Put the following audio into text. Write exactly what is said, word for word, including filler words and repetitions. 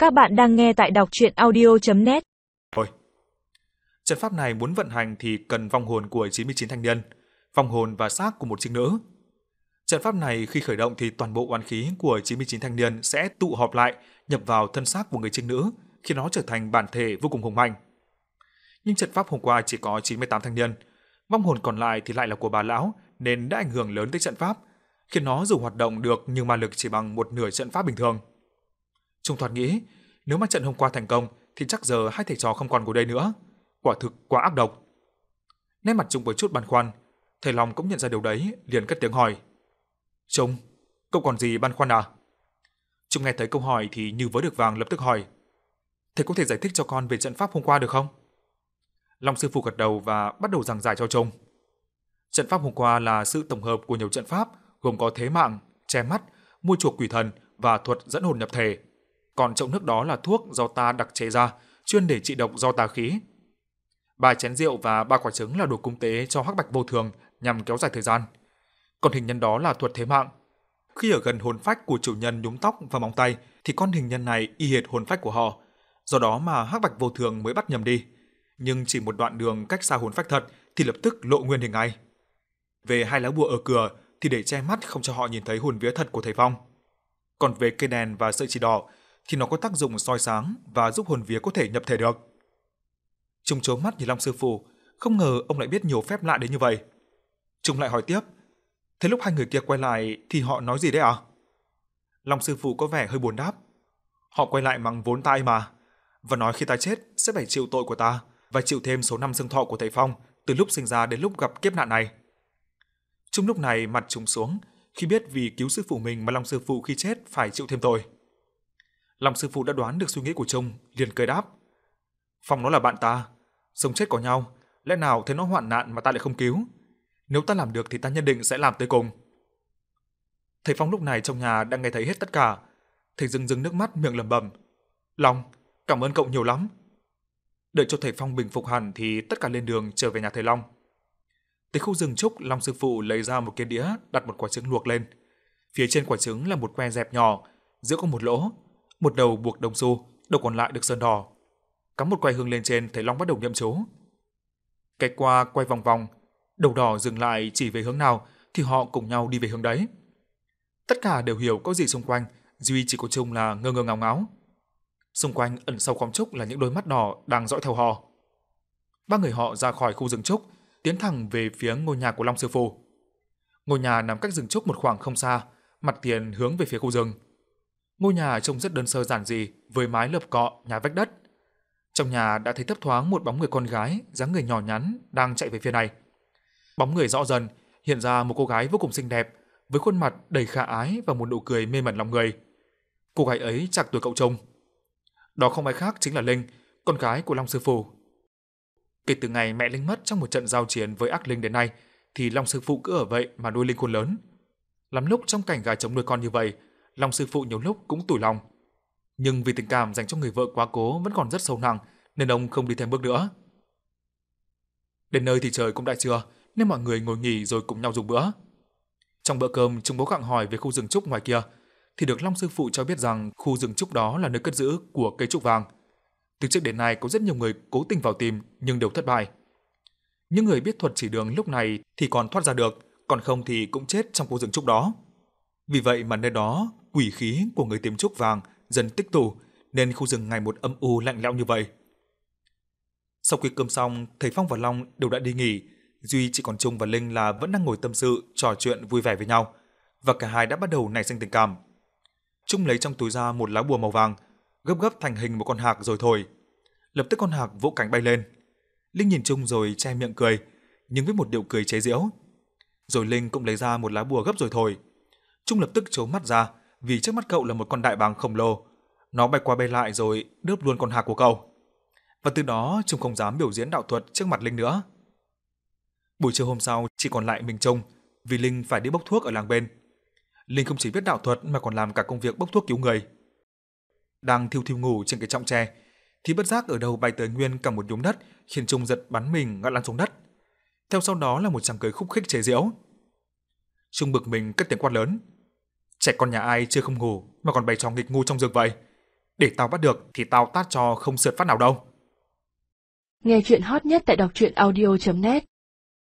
Các bạn đang nghe tại đọc truyện audio chấm net. Thôi. Trận pháp này muốn vận hành thì cần vong hồn của chín mươi chín thanh niên, vong hồn và xác của một trinh nữ. Trận pháp này khi khởi động thì toàn bộ oán khí của chín mươi chín thanh niên sẽ tụ họp lại, nhập vào thân xác của người trinh nữ, khiến nó trở thành bản thể vô cùng hùng mạnh. Nhưng trận pháp hôm qua chỉ có chín mươi tám thanh niên, vong hồn còn lại thì lại là của bà lão nên đã ảnh hưởng lớn tới trận pháp, khiến nó dù hoạt động được nhưng ma lực chỉ bằng một nửa trận pháp bình thường. Trung thoạt nghĩ, nếu mà trận hôm qua thành công thì chắc giờ hai thầy trò không còn ngồi đây nữa. Quả thực quá ác độc. Nét mặt Trung có chút băn khoăn, thầy Long cũng nhận ra điều đấy, liền cất tiếng hỏi. Trung, cậu còn gì băn khoăn à? Trung nghe thấy câu hỏi thì như vớ được vàng lập tức hỏi. Thầy có thể giải thích cho con về trận pháp hôm qua được không? Long sư phụ gật đầu và bắt đầu giảng giải cho Trung. Trận pháp hôm qua là sự tổng hợp của nhiều trận pháp, gồm có thế mạng, che mắt, mua chuộc quỷ thần và thuật dẫn hồn nhập thể. Còn chậu nước đó là thuốc do ta đặc chế ra, chuyên để trị độc do tà khí. Ba chén rượu và ba quả trứng là đồ cúng tế cho hắc bạch vô thường nhằm kéo dài thời gian. Còn hình nhân đó là thuật thế mạng. Khi ở gần hồn phách của chủ nhân nhúm tóc và móng tay thì con hình nhân này y hệt hồn phách của họ, do đó mà hắc bạch vô thường mới bắt nhầm đi. Nhưng chỉ một đoạn đường cách xa hồn phách thật thì lập tức lộ nguyên hình ngay. Về hai lá bùa ở cửa thì để che mắt không cho họ nhìn thấy hồn vía thật của thầy Phong. Còn về cây đèn và sợi chỉ đỏ thì nó có tác dụng soi sáng và giúp hồn vía có thể nhập thể được. Trung trố mắt nhìn Long sư phụ, không ngờ ông lại biết nhiều phép lạ đến như vậy. Trung lại hỏi tiếp, thế lúc hai người kia quay lại thì họ nói gì đấy à? Long sư phụ có vẻ hơi buồn đáp, họ quay lại mắng vốn tai mà, và nói khi ta chết sẽ phải chịu tội của ta và chịu thêm số năm dương thọ của thầy Phong từ lúc sinh ra đến lúc gặp kiếp nạn này. Trung lúc này mặt trùng xuống khi biết vì cứu sư phụ mình mà Long sư phụ khi chết phải chịu thêm tội. Long sư phụ đã đoán được suy nghĩ của Trung, liền cười đáp, Phong nó là bạn ta, sống chết có nhau, lẽ nào thấy nó hoạn nạn mà ta lại không cứu? Nếu ta làm được thì ta nhất định sẽ làm tới cùng. Thầy Phong lúc này trong nhà đang nghe thấy hết tất cả, thầy rưng rưng nước mắt miệng lẩm bẩm, Long, cảm ơn cậu nhiều lắm. Đợi cho thầy Phong bình phục hẳn thì tất cả lên đường trở về nhà thầy Long. Tới khu rừng trúc, Long sư phụ lấy ra một cái đĩa, đặt một quả trứng luộc lên. Phía trên quả trứng là một que dẹp nhỏ, giữa có một lỗ, một đầu buộc đồng xu, đầu còn lại được sơn đỏ. Cắm một que hương lên trên, thầy Long bắt đầu niệm chú. Cái qua quay vòng vòng, đầu đỏ dừng lại chỉ về hướng nào thì họ cùng nhau đi về hướng đấy. Tất cả đều hiểu có gì xung quanh, duy chỉ có Trung là ngơ ngơ ngáo ngáo. Xung quanh ẩn sau khóm trúc là những đôi mắt đỏ đang dõi theo họ. Ba người họ ra khỏi khu rừng trúc, tiến thẳng về phía ngôi nhà của Long sư phụ. Ngôi nhà nằm cách rừng trúc một khoảng không xa, mặt tiền hướng về phía khu rừng. Ngôi nhà trông rất đơn sơ giản dị, với mái lợp cọ, nhà vách đất. Trong nhà đã thấy thấp thoáng một bóng người con gái, dáng người nhỏ nhắn đang chạy về phía này. Bóng người rõ dần, hiện ra một cô gái vô cùng xinh đẹp, với khuôn mặt đầy khả ái và một nụ cười mê mẩn lòng người. Cô gái ấy chạc tuổi cậu Trung. Đó không ai khác chính là Linh, con gái của Long sư phụ. Kể từ ngày mẹ Linh mất trong một trận giao chiến với ác linh đến nay, thì Long sư phụ cứ ở vậy mà nuôi Linh khôn lớn. Lắm lúc trong cảnh gà trống nuôi con như vậy, Long sư phụ nhiều lúc cũng tủi lòng. Nhưng vì tình cảm dành cho người vợ quá cố vẫn còn rất sâu nặng, nên ông không đi thêm bước nữa. Đến nơi thì trời cũng đã trưa, nên mọi người ngồi nghỉ rồi cùng nhau dùng bữa. Trong bữa cơm, Trung bố gặng hỏi về khu rừng trúc ngoài kia, thì được Long sư phụ cho biết rằng khu rừng trúc đó là nơi cất giữ của cây trúc vàng. Từ trước đến nay có rất nhiều người cố tình vào tìm nhưng đều thất bại. Những người biết thuật chỉ đường lúc này thì còn thoát ra được, còn không thì cũng chết trong khu rừng trúc đó. Vì vậy mà nơi đó quỷ khí của người tìm trúc vàng dần tích tụ, nên khu rừng ngày một âm u lạnh lẽo như vậy. Sau khi cơm xong, thầy Phong và Long đều đã đi nghỉ, duy chỉ còn Trung và Linh là vẫn đang ngồi tâm sự, trò chuyện vui vẻ với nhau, và cả hai đã bắt đầu nảy sinh tình cảm. Trung lấy trong túi ra một lá bùa màu vàng, gấp gấp thành hình một con hạc rồi thổi. Lập tức con hạc vỗ cánh bay lên. Linh nhìn Trung rồi che miệng cười, nhưng với một điệu cười chế giễu. Rồi Linh cũng lấy ra một lá bùa gấp rồi thổi. Trung lập tức trố mắt ra, vì trước mắt cậu là một con đại bàng khổng lồ. Nó bay qua bay lại rồi đớp luôn con hạc của cậu. Và từ đó Trung không dám biểu diễn đạo thuật trước mặt Linh nữa. Buổi trưa hôm sau chỉ còn lại mình Trung, vì Linh phải đi bốc thuốc ở làng bên. Linh không chỉ biết đạo thuật mà còn làm cả công việc bốc thuốc cứu người. Đang thiêu thiêu ngủ trên cái chõng tre, thì bất giác ở đầu bay tới nguyên cả một nhúm đất, khiến Trung giật bắn mình ngã lăn xuống đất. Theo sau đó là một tràng cười khúc khích chế giễu. Trung bực mình cất tiếng quát lớn: "Trẻ con nhà ai chưa không ngủ mà còn bày trò nghịch ngu trong rừng vậy? để tao bắt được thì tao tát cho không sượt phát nào đâu. Nghe chuyện hot nhất tại đọc truyện audio chấm net